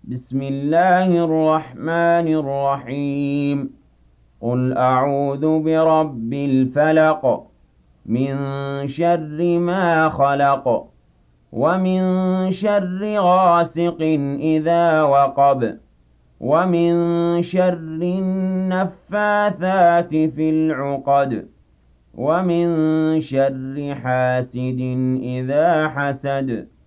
بسم الله الرحمن الرحيم قل أعوذ برب الفلق من شر ما خلق ومن شر غاسق إذا وقب ومن شر النفاثات في العقد ومن شر حاسد إذا حسد